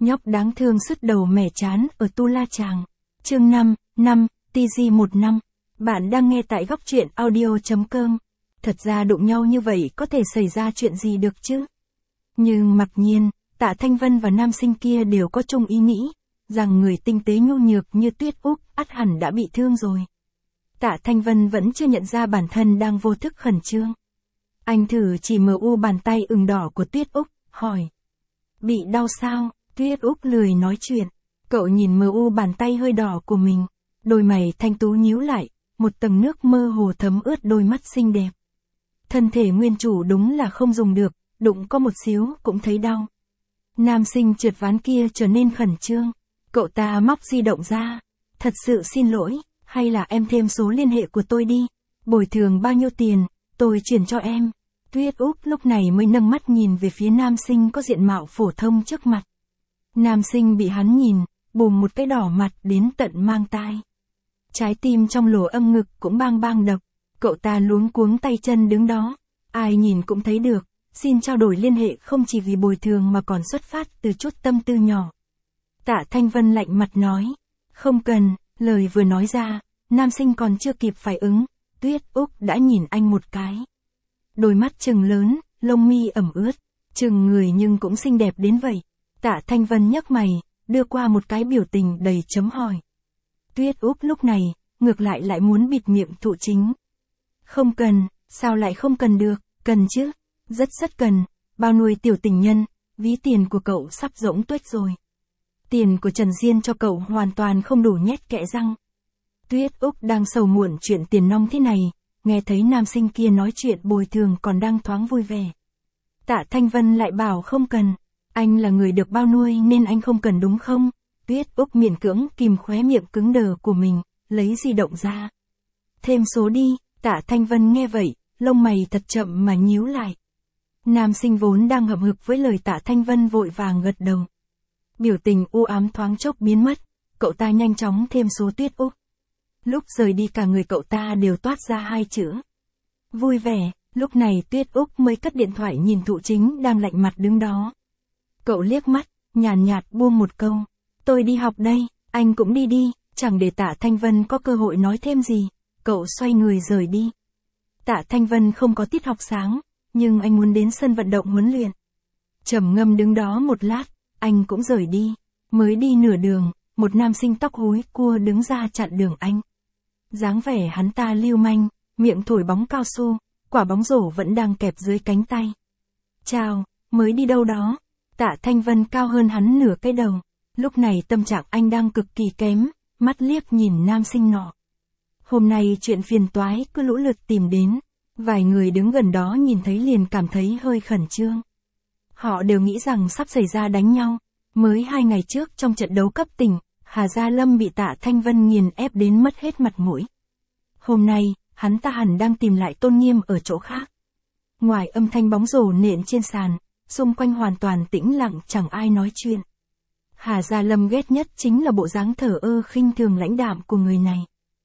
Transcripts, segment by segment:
Nhóc đáng thương sứt đầu mẻ chán ở Tu La Chàng. Chương 5, TG15. Bạn đang nghe tại góc truyện audio.com. Thật ra đụng nhau như vậy có thể xảy ra chuyện gì được chứ? Nhưng mặc nhiên, Tạ Thanh Vân và nam sinh kia đều có chung ý nghĩ, rằng người tinh tế nhu nhược như Tuyết Úc ắt hẳn đã bị thương rồi. Tạ Thanh Vân vẫn chưa nhận ra bản thân đang vô thức khẩn trương. Anh thử chỉ MU bàn tay ửng đỏ của Tuyết Úc, hỏi. Bị đau sao? Tuyết Úc lười nói chuyện. Cậu nhìn MU bàn tay hơi đỏ của mình. Đôi mày thanh tú nhíu lại, một tầng nước mơ hồ thấm ướt đôi mắt xinh đẹp. Thân thể nguyên chủ đúng là không dùng được, đụng có một xíu cũng thấy đau. Nam sinh trượt ván kia trở nên khẩn trương. Cậu ta móc di động ra. Thật sự xin lỗi, hay là em thêm số liên hệ của tôi đi. Bồi thường bao nhiêu tiền, tôi chuyển cho em. Tuyết Úc lúc này mới nâng mắt nhìn về phía nam sinh có diện mạo phổ thông trước mặt. Nam sinh bị hắn nhìn, bùm một cái đỏ mặt đến tận mang tai. Trái tim trong lỗ âm ngực cũng bang bang đập. Cậu ta luống cuống tay chân đứng đó. Ai nhìn cũng thấy được, xin trao đổi liên hệ không chỉ vì bồi thường mà còn xuất phát từ chút tâm tư nhỏ. Tạ Thanh Vân lạnh mặt nói. Không cần, lời vừa nói ra, nam sinh còn chưa kịp phản ứng, Tuyết Úc đã nhìn anh một cái. Đôi mắt trừng lớn, lông mi ẩm ướt, trừng người nhưng cũng xinh đẹp đến vậy. Tạ Thanh Vân nhấc mày, đưa qua một cái biểu tình đầy chấm hỏi. Tuyết Úc lúc này, ngược lại muốn bịt miệng thụ chính. Không cần, sao lại không cần được, cần chứ, rất cần, bao nuôi tiểu tình nhân, ví tiền của cậu sắp rỗng tuếch rồi. Tiền của Trần Diên cho cậu hoàn toàn không đủ nhét kẽ răng. Tuyết Úc đang sầu muộn chuyện tiền nong thế này, nghe thấy nam sinh kia nói chuyện bồi thường còn đang thoáng vui vẻ. Tạ Thanh Vân lại bảo không cần, anh là người được bao nuôi nên anh không cần đúng không? Tuyết Úc miễn cưỡng kìm khóe miệng cứng đờ của mình, lấy di động ra. Thêm số đi, Tạ Thanh Vân nghe vậy, lông mày thật chậm mà nhíu lại. Nam sinh vốn đang hậm hực với lời Tạ Thanh Vân vội vàng gật đầu. Biểu tình u ám thoáng chốc biến mất, cậu ta nhanh chóng thêm số Tuyết Úc. Lúc rời đi cả người cậu ta đều toát ra hai chữ. Vui vẻ, lúc này Tuyết Úc mới cất điện thoại nhìn thụ chính đang lạnh mặt đứng đó. Cậu liếc mắt, nhàn nhạt buông một câu. Tôi đi học đây, anh cũng đi, chẳng để Tạ Thanh Vân có cơ hội nói thêm gì. Cậu xoay người rời đi. Tạ Thanh Vân không có tiết học sáng, nhưng anh muốn đến sân vận động huấn luyện. Trầm ngâm đứng đó một lát, anh cũng rời đi. Mới đi nửa đường, một nam sinh tóc húi cua đứng ra chặn đường anh. Dáng vẻ hắn ta lưu manh, miệng thổi bóng cao su, quả bóng rổ vẫn đang kẹp dưới cánh tay. Chào, mới đi đâu đó? Tạ Thanh Vân cao hơn hắn nửa cái đầu. Lúc này tâm trạng anh đang cực kỳ kém, mắt liếc nhìn nam sinh nọ. Hôm nay chuyện phiền toái cứ lũ lượt tìm đến. Vài người đứng gần đó nhìn thấy liền cảm thấy hơi khẩn trương. Họ đều nghĩ rằng sắp xảy ra đánh nhau. Mới 2 ngày trước trong trận đấu cấp tỉnh, Hà Gia Lâm bị Tạ Thanh Vân nghiền ép đến mất hết mặt mũi. Hôm nay, hắn ta hẳn đang tìm lại tôn nghiêm ở chỗ khác. Ngoài âm thanh bóng rổ nện trên sàn, xung quanh hoàn toàn tĩnh lặng chẳng ai nói chuyện. Hà Gia Lâm ghét nhất chính là bộ dáng thờ ơ khinh thường lãnh đạm của người này.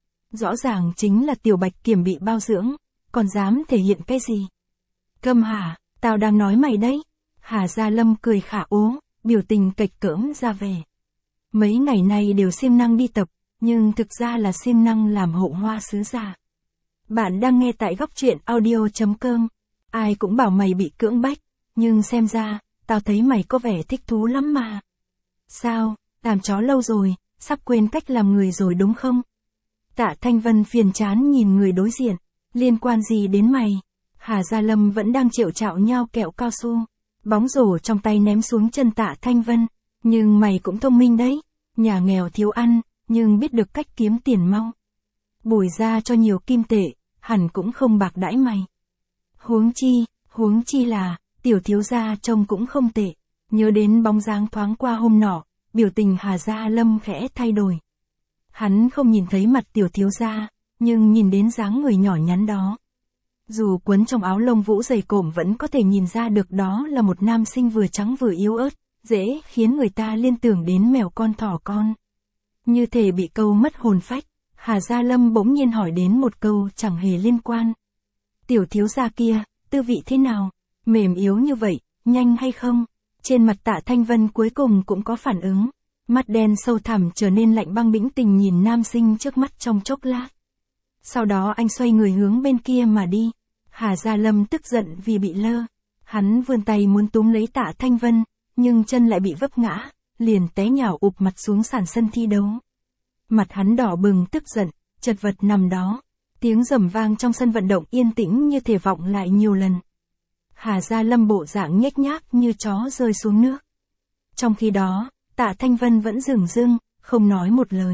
Rõ ràng chính là Tiểu Bạch Kiểm bị bao dưỡng, còn dám thể hiện cái gì? Câm hả, tao đang nói mày đấy. Hà Gia Lâm cười khả ố, biểu tình kệch cỡm ra vẻ. Mấy ngày nay đều siêng năng đi tập, nhưng thực ra là siêng năng làm hậu hoa sứ giả. Bạn đang nghe tại góc truyện audio.com. Ai cũng bảo mày bị cưỡng bách, nhưng xem ra, tao thấy mày có vẻ thích thú lắm mà. Sao, làm chó lâu rồi, sắp quên cách làm người rồi đúng không? Tạ Thanh Vân phiền chán nhìn người đối diện. Liên quan gì đến mày? Hà Gia Lâm vẫn đang chịu chạo nhao kẹo cao su. Bóng rổ trong tay ném xuống chân Tạ Thanh Vân. Nhưng mày cũng thông minh đấy. Nhà nghèo thiếu ăn, nhưng biết được cách kiếm tiền mau. Bồi ra cho nhiều kim tệ, hẳn cũng không bạc đãi mày. Huống chi là, tiểu thiếu gia trông cũng không tệ. Nhớ đến bóng dáng thoáng qua hôm nọ, biểu tình Hà Gia Lâm khẽ thay đổi. Hắn không nhìn thấy mặt tiểu thiếu gia, nhưng nhìn đến dáng người nhỏ nhắn đó. Dù quấn trong áo lông vũ dày cộm vẫn có thể nhìn ra được đó là một nam sinh vừa trắng vừa yếu ớt, dễ khiến người ta liên tưởng đến mèo con thỏ con. Như thể bị câu mất hồn phách, Hà Gia Lâm bỗng nhiên hỏi đến một câu chẳng hề liên quan. Tiểu thiếu gia kia, tư vị thế nào? Mềm yếu như vậy, nhanh hay không? Trên mặt Tạ Thanh Vân cuối cùng cũng có phản ứng. Mắt đen sâu thẳm trở nên lạnh băng bĩnh tình nhìn nam sinh trước mắt trong chốc lát. Sau đó anh xoay người hướng bên kia mà đi. Hà Gia Lâm tức giận vì bị lơ. Hắn vươn tay muốn túm lấy Tạ Thanh Vân, nhưng chân lại bị vấp ngã, liền té nhào ụp mặt xuống sàn sân thi đấu. Mặt hắn đỏ bừng tức giận, chật vật nằm đó. Tiếng rầm vang trong sân vận động yên tĩnh như thể vọng lại nhiều lần. Hà Gia Lâm bộ dạng nhếch nhác như chó rơi xuống nước. Trong khi đó, Tạ Thanh Vân vẫn dửng dưng, không nói một lời.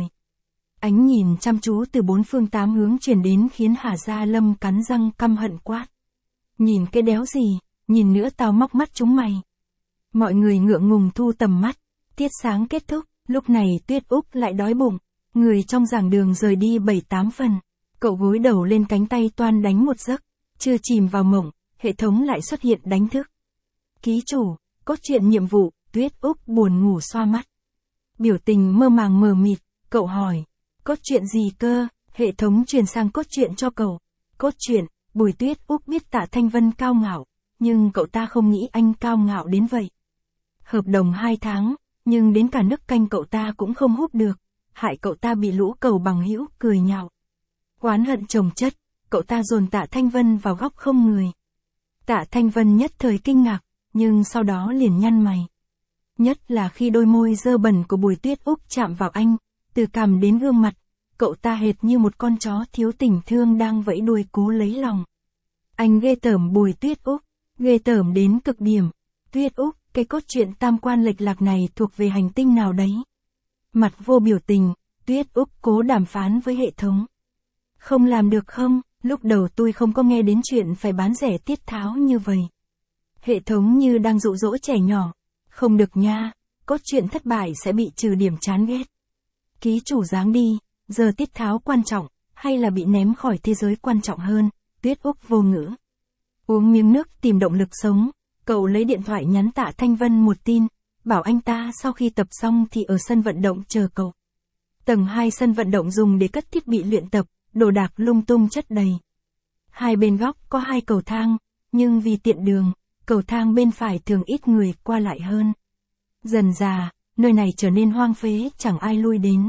Ánh nhìn chăm chú từ bốn phương tám hướng truyền đến khiến Hà Gia Lâm cắn răng căm hận quát. Nhìn cái đéo gì, nhìn nữa tao móc mắt chúng mày. Mọi người ngượng ngùng thu tầm mắt. Tiết sáng kết thúc, lúc này Tuyết Úc lại đói bụng. Người trong giảng đường rời đi 7-8 phần. Cậu gối đầu lên cánh tay toan đánh một giấc. Chưa chìm vào mộng, hệ thống lại xuất hiện đánh thức. Ký chủ, cốt truyện nhiệm vụ, Tuyết Úc buồn ngủ xoa mắt. Biểu tình mơ màng mờ mịt, cậu hỏi. Cốt truyện gì cơ? Hệ thống truyền sang cốt truyện cho cậu. Cốt truyện, Bùi Tuyết Úc biết Tạ Thanh Vân cao ngạo, nhưng cậu ta không nghĩ anh cao ngạo đến vậy. Hợp đồng 2 tháng, nhưng đến cả nước canh cậu ta cũng không hút được, hại cậu ta bị lũ cầu bằng hữu cười nhạo. Oán hận chồng chất, cậu ta dồn Tạ Thanh Vân vào góc không người. Tạ Thanh Vân nhất thời kinh ngạc, nhưng sau đó liền nhăn mày. Nhất là khi đôi môi dơ bẩn của Bùi Tuyết Úc chạm vào anh, từ cằm đến gương mặt, cậu ta hệt như một con chó thiếu tình thương đang vẫy đuôi cố lấy lòng. Anh ghê tởm Bùi Tuyết Úc, ghê tởm đến cực điểm. Tuyết Úc, cái cốt truyện tam quan lệch lạc này thuộc về hành tinh nào đấy? Mặt vô biểu tình, Tuyết Úc cố đàm phán với hệ thống. Không làm được không, lúc đầu tôi không có nghe đến chuyện phải bán rẻ tiết tháo như vậy. Hệ thống như đang dụ dỗ trẻ nhỏ. Không được nha, cốt truyện thất bại sẽ bị trừ điểm chán ghét. Ký chủ giáng đi, giờ tiết tháo quan trọng, hay là bị ném khỏi thế giới quan trọng hơn? Tuyết Úc vô ngữ. Uống miếng nước tìm động lực sống, cậu lấy điện thoại nhắn Tạ Thanh Vân một tin, bảo anh ta sau khi tập xong thì ở sân vận động chờ cậu. Tầng 2 sân vận động dùng để cất thiết bị luyện tập, đồ đạc lung tung chất đầy. Hai bên góc có 2 cầu thang, nhưng vì tiện đường, cầu thang bên phải thường ít người qua lại hơn. Dần dà, nơi này trở nên hoang phế, chẳng ai lui đến.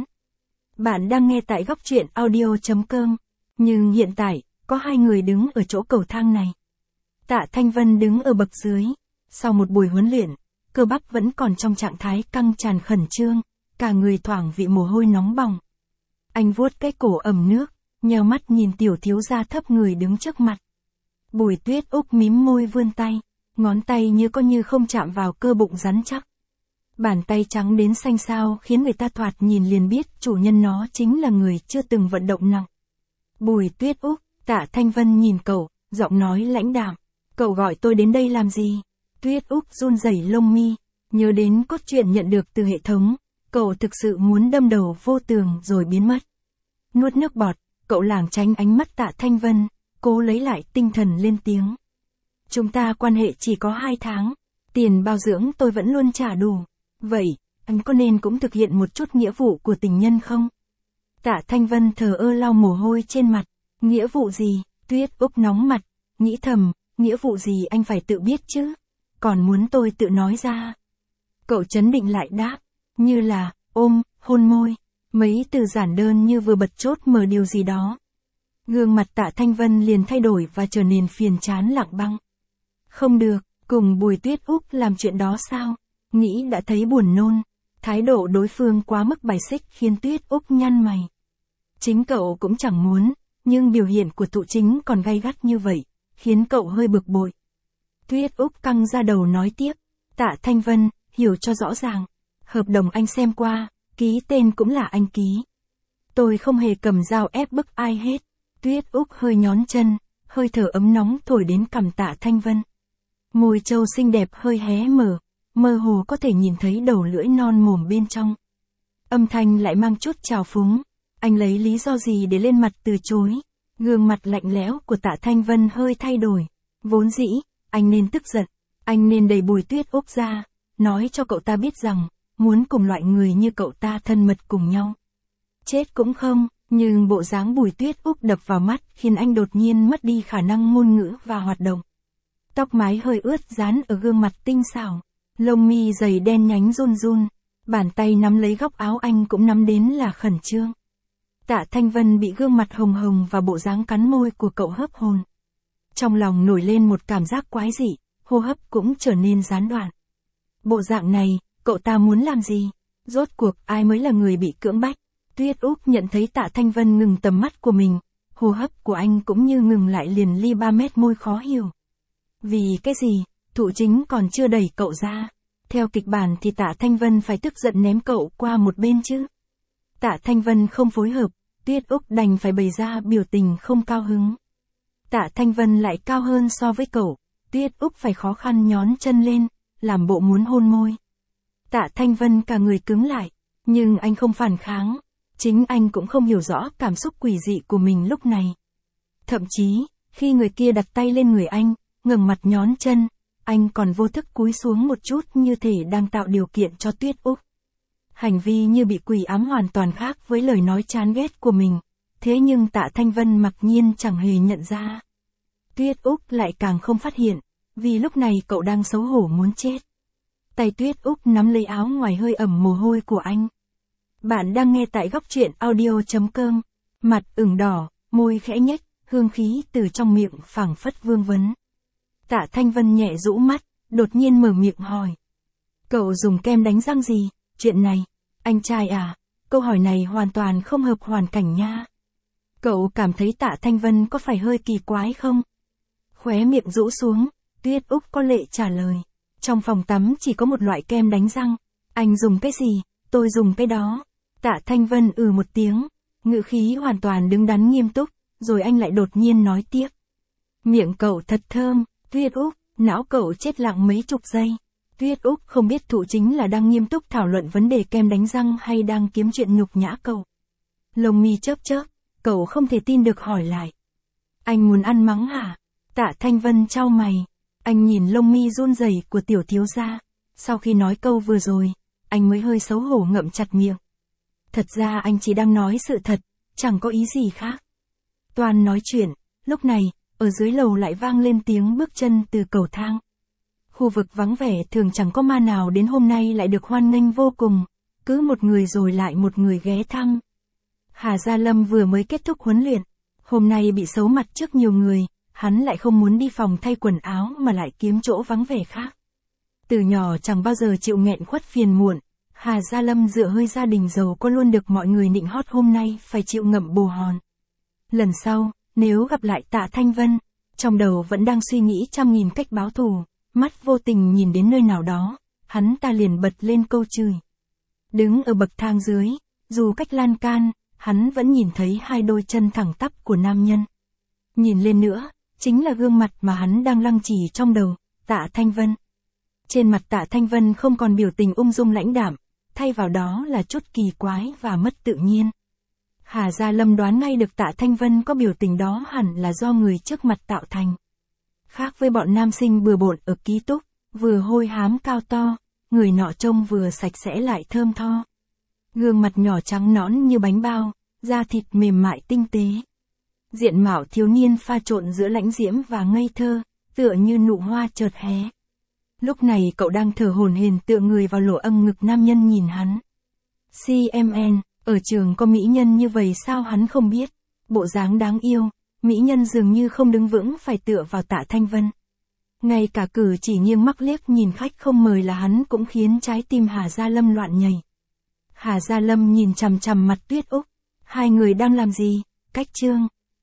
Bạn đang nghe tại góc truyện audio.com, nhưng hiện tại, có 2 người đứng ở chỗ cầu thang này. Tạ Thanh Vân đứng ở bậc dưới. Sau một buổi huấn luyện, cơ bắp vẫn còn trong trạng thái căng tràn khẩn trương, cả người thoảng vị mồ hôi nóng bỏng. Anh vuốt cái cổ ẩm nước, nheo mắt nhìn tiểu thiếu gia thấp người đứng trước mặt. Bùi Tuyết Úc mím môi vươn tay, ngón tay như có như không chạm vào cơ bụng rắn chắc. Bàn tay trắng đến xanh xao khiến người ta thoạt nhìn liền biết chủ nhân nó chính là người chưa từng vận động nặng. Bùi Tuyết Úc, Tạ Thanh Vân nhìn cậu, giọng nói lãnh đạm. Cậu gọi tôi đến đây làm gì? Tuyết Úc run rẩy lông mi, nhớ đến cốt truyện nhận được từ hệ thống, cậu thực sự muốn đâm đầu vô tường rồi biến mất. Nuốt nước bọt, cậu lảng tránh ánh mắt Tạ Thanh Vân, cố lấy lại tinh thần lên tiếng. Chúng ta quan hệ chỉ có 2 tháng, tiền bao dưỡng tôi vẫn luôn trả đủ. Vậy, anh có nên cũng thực hiện một chút nghĩa vụ của tình nhân không? Tạ Thanh Vân thờ ơ lau mồ hôi trên mặt. Nghĩa vụ gì? Tuyết Úc nóng mặt, nghĩ thầm, nghĩa vụ gì anh phải tự biết chứ? Còn muốn tôi tự nói ra? Cậu trấn định lại đáp, như là, ôm, hôn môi, mấy từ giản đơn như vừa bật chốt mở điều gì đó. Gương mặt Tạ Thanh Vân liền thay đổi và trở nên phiền chán lặng băng. Không được, cùng Bùi Tuyết Úc làm chuyện đó sao? Nghĩ đã thấy buồn nôn, thái độ đối phương quá mức bài xích khiến Tuyết Úc nhăn mày. Chính cậu cũng chẳng muốn, nhưng biểu hiện của thụ chính còn gay gắt như vậy, khiến cậu hơi bực bội. Tuyết Úc căng ra đầu nói tiếp, Tạ Thanh Vân, hiểu cho rõ ràng, hợp đồng anh xem qua, ký tên cũng là anh ký. Tôi không hề cầm dao ép bức ai hết. Tuyết Úc hơi nhón chân, hơi thở ấm nóng thổi đến cằm Tạ Thanh Vân. Môi trâu xinh đẹp hơi hé mở, mơ hồ có thể nhìn thấy đầu lưỡi non mồm bên trong. Âm thanh lại mang chút trào phúng. Anh lấy lý do gì để lên mặt từ chối? Gương mặt lạnh lẽo của Tạ Thanh Vân hơi thay đổi. Vốn dĩ, anh nên tức giận. Anh nên đẩy Bùi Tuyết Úc ra, nói cho cậu ta biết rằng, muốn cùng loại người như cậu ta thân mật cùng nhau. Chết cũng không, nhưng bộ dáng Bùi Tuyết Úc đập vào mắt khiến anh đột nhiên mất đi khả năng ngôn ngữ và hoạt động. Tóc mái hơi ướt dán ở gương mặt tinh xảo. Lông mi dày đen nhánh run run, bàn tay nắm lấy góc áo anh cũng nắm đến là khẩn trương. Tạ Thanh Vân bị gương mặt hồng hồng và bộ dáng cắn môi của cậu hớp hồn. Trong lòng nổi lên một cảm giác quái dị, hô hấp cũng trở nên gián đoạn. Bộ dạng này, cậu ta muốn làm gì? Rốt cuộc ai mới là người bị cưỡng bách? Tuyết Úc nhận thấy Tạ Thanh Vân ngừng tầm mắt của mình, hô hấp của anh cũng như ngừng lại liền ly 3 mét, môi khó hiểu. Vì cái gì, Thụ Chính còn chưa đẩy cậu ra. Theo kịch bản thì Tạ Thanh Vân phải tức giận ném cậu qua một bên chứ. Tạ Thanh Vân không phối hợp, Tuyết Úc đành phải bày ra biểu tình không cao hứng. Tạ Thanh Vân lại cao hơn so với cậu, Tuyết Úc phải khó khăn nhón chân lên, làm bộ muốn hôn môi. Tạ Thanh Vân cả người cứng lại, nhưng anh không phản kháng. Chính anh cũng không hiểu rõ cảm xúc quỷ dị của mình lúc này. Thậm chí, khi người kia đặt tay lên người anh, ngẩng mặt nhón chân, anh còn vô thức cúi xuống một chút như thể đang tạo điều kiện cho Tuyết Úc. Hành vi như bị quỷ ám hoàn toàn khác với lời nói chán ghét của mình, thế nhưng Tạ Thanh Vân mặc nhiên chẳng hề nhận ra. Tuyết Úc lại càng không phát hiện, vì lúc này cậu đang xấu hổ muốn chết. Tay Tuyết Úc nắm lấy áo ngoài hơi ẩm mồ hôi của anh. Bạn đang nghe tại góc truyện audio.com, mặt ửng đỏ, môi khẽ nhếch, hương khí từ trong miệng phảng phất vương vấn. Tạ Thanh Vân nhẹ rũ mắt, đột nhiên mở miệng hỏi. Cậu dùng kem đánh răng gì? Chuyện này, anh trai à? Câu hỏi này hoàn toàn không hợp hoàn cảnh nha. Cậu cảm thấy Tạ Thanh Vân có phải hơi kỳ quái không? Khóe miệng rũ xuống, Tuyết Úc có lệ trả lời. Trong phòng tắm chỉ có một loại kem đánh răng. Anh dùng cái gì? Tôi dùng cái đó. Tạ Thanh Vân một tiếng, ngữ khí hoàn toàn đứng đắn nghiêm túc, rồi anh lại đột nhiên nói tiếp. Miệng cậu thật thơm, Tuyết Úc, não cậu chết lặng mấy chục giây. Tuyết Úc không biết Thụ Chính là đang nghiêm túc thảo luận vấn đề kem đánh răng hay đang kiếm chuyện nhục nhã cậu. Lông mi chớp chớp, cậu không thể tin được hỏi lại. Anh muốn ăn mắng hả? Tạ Thanh Vân chau mày, anh nhìn lông mi run rẩy của tiểu thiếu gia. Sau khi nói câu vừa rồi, anh mới hơi xấu hổ ngậm chặt miệng. Thật ra anh chỉ đang nói sự thật, chẳng có ý gì khác. Toàn nói chuyện, lúc này, ở dưới lầu lại vang lên tiếng bước chân từ cầu thang. Khu vực vắng vẻ thường chẳng có ma nào đến hôm nay lại được hoan nghênh vô cùng, cứ một người rồi lại một người ghé thăm. Hà Gia Lâm vừa mới kết thúc huấn luyện, hôm nay bị xấu mặt trước nhiều người, hắn lại không muốn đi phòng thay quần áo mà lại kiếm chỗ vắng vẻ khác. Từ nhỏ chẳng bao giờ chịu nghẹn khuất phiền muộn, Hà Gia Lâm dựa hơi gia đình giàu có luôn được mọi người nịnh hót, hôm nay phải chịu ngậm bồ hòn. Lần sau, nếu gặp lại Tạ Thanh Vân, trong đầu vẫn đang suy nghĩ trăm nghìn cách báo thù, mắt vô tình nhìn đến nơi nào đó, hắn ta liền bật lên câu chửi. Đứng ở bậc thang dưới, dù cách lan can, hắn vẫn nhìn thấy hai đôi chân thẳng tắp của nam nhân. Nhìn lên nữa, chính là gương mặt mà hắn đang lăng trì trong đầu, Tạ Thanh Vân. Trên mặt Tạ Thanh Vân không còn biểu tình ung dung lãnh đạm, thay vào đó là chút kỳ quái và mất tự nhiên. Hà Gia Lâm đoán ngay được Tạ Thanh Vân có biểu tình đó hẳn là do người trước mặt tạo thành. Khác với bọn nam sinh bừa bộn ở ký túc, vừa hôi hám cao to, người nọ trông vừa sạch sẽ lại thơm tho. Gương mặt nhỏ trắng nõn như bánh bao, da thịt mềm mại tinh tế. Diện mạo thiếu niên pha trộn giữa lãnh diễm và ngây thơ, tựa như nụ hoa chợt hé. Lúc này cậu đang thở hổn hển tựa người vào lỗ âng ngực nam nhân nhìn hắn. CMN, ở trường có mỹ nhân như vậy sao hắn không biết, bộ dáng đáng yêu, mỹ nhân dường như không đứng vững phải tựa vào Tạ Thanh Vân. Ngay cả cử chỉ nghiêng mắt liếc nhìn khách không mời là hắn cũng khiến trái tim Hà Gia Lâm loạn nhảy. Hà Gia Lâm nhìn chằm chằm mặt Tuyết Úc, hai người đang làm gì, cách chương.